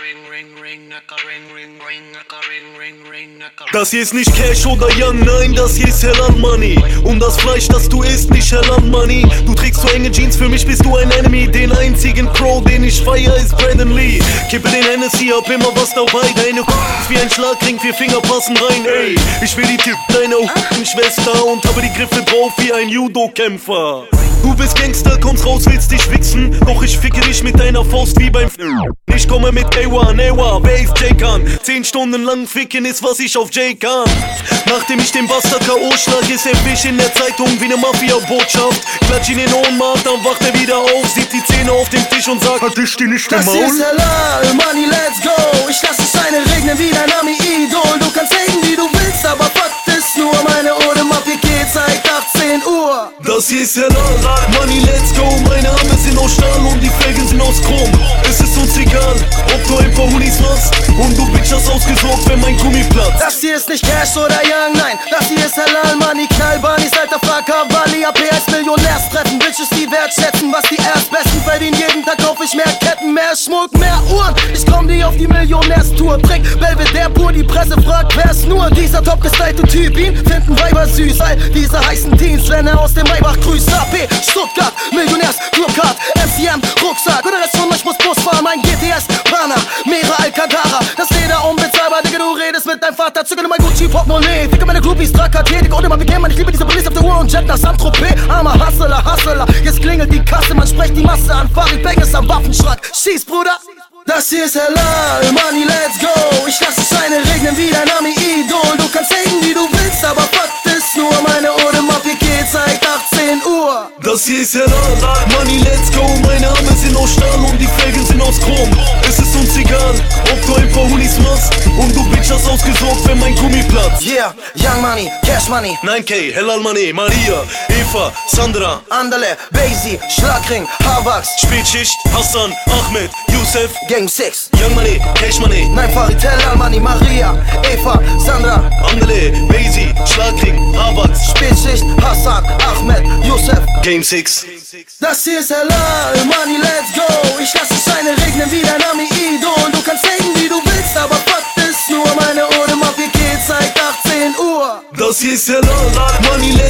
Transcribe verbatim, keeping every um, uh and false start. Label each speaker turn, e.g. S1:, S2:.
S1: Das hier ist nicht Cash oder Young, nein, das hier ist Halal Money. Um das Fleisch, das du isst, nicht Halal Money. Du trägst so enge Jeans, für mich bist du ein Enemy. Den einzigen Pro, den ich feier, ist Brandon Lee. Kippe den Hennessy, hab immer was dabei. Deine ist wie ein Schlagring, vier Finger passen rein, ey. Ich will die Tipp deiner Schwester und habe die Griffe drauf wie ein Judo-Kämpfer. Du bist Gangster, kommst raus, willst dich wichsen. Doch ich ficke dich mit deiner Faust wie beim F***. Ich komme mit A eins, Ewa, wer ist J-Kan? Zehn Stunden lang ficken ist, was ich auf J kann. Nachdem ich den Bastard K O schlag, ist er Fisch in der Zeitung wie ne Mafia-Botschaft. Klatsch ihn in Ohnmacht, dann wacht er wieder auf, sieht die Zähne auf dem Tisch und sagt: Hat dich die nicht im Maul?
S2: Das hier ist Halal Money, let's go. Ich lass es Scheine regnen wie dein Ami-Idol. Du kannst haten, wie du willst, aber Fakt ist nur, meine Ode Mafia-K zeigt achtzehn Uhr.
S1: Das hier ist Halal Money, let's go. Meine Arme sind aus Stahl und die Felgen sind aus Chrom. Es ist uns egal, ob du ein paar Hunis machst und du Bitch hast ausgesorgt, wenn mein Gummi platzt.
S2: Das hier ist nicht Cash oder Young, nein, das hier ist Halal Money. Knallbarnis, alter Fracker, Bali, A P S Millionärstreffen. Bitches, die wertschätzen, was die Erstbesten verdienen. Jeden Tag kauf ich mehr Ketten, mehr Schmuck, mehr Uhren. Ich komm dir auf die Millionärstour. Trick, Belvedere pur, die Presse fragt, wer ist nur dieser top gestylte Typ? Ihn finden Weiber süß, all diese heißen Teens, wenn er aus dem Maybach grüßt. A P, Stuttgart, Millionärs, Clubcard, M C M, Rucksack. Oder Rest von euch muss Bus fahren, mein G T S, Pana, Mera, Alcantara. Das Leder unbezahlbar, Digga, du redest mit deinem Vater. Zügel mein Gucci, Portemonnaie. Ficke meine Groupies, Trakaté, Digga, und immer bekämen. Ich liebe diese Police auf der Uhr und Jet nach Saint-Tropez. Armer Hustler, Hustler, jetzt klingelt die Kasse, man spricht die Masse an. Farid Bang ist am Waffenschrank. Schieß, Bruder. Das hier ist Halal Money, let's go. Ich lass es Scheine regnen wie dein Ami-Idol. Du kannst haten, wie du willst, aber Fakt ist nur, meine Ode Mafia-K zeigt achtzehn Uhr.
S1: Das hier ist Halal Money, let's go. Meine Arme sind aus Stahl und die Felgen sind aus Chrom. Es ist uns egal, ob du ein paar Hunis machst und du Bitch hast ausgesorgt, wenn mein Gummi platzt.
S2: Yeah, Young Money, Cash Money,
S1: neun K, Halal Money, Maria, Eva, Sandra,
S2: Andale, Basie, Schlagring, Haarwachs,
S1: Spätschicht, Hassan, Ahmed, Yusef,
S2: Gang six,
S1: Young Money, Cash Money,
S2: nein, Farid, Halal Money, Maria, Eva, Sandra,
S1: Andale, Basie, Schlagring, Haarwachs,
S2: Spätschicht, Hassan, Ahmed, Yusef,
S1: Game six.
S2: Das hier ist Halal Money, let's go. Ich lass es Scheine regnen wie dein Ami-Idol. Du kannst haten, wie du willst, aber Fakt ist nur, meine Ode Mafia-K zeigt achtzehn Uhr.
S1: Das hier ist Halal Money, let's go.